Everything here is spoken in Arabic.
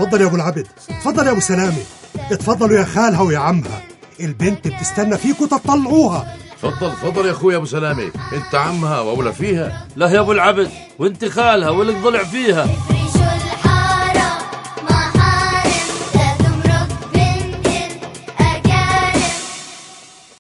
اتفضل يا ابو العبد، اتفضل يا ابو سلامه، اتفضلوا يا خالها ويا عمها، البنت بتستنى فيكوا تطلعوها. اتفضل يا اخويا ابو سلامه، انت عمها واولى فيها. لا يا ابو العبد، وانت خالها ولك ضلع فيها.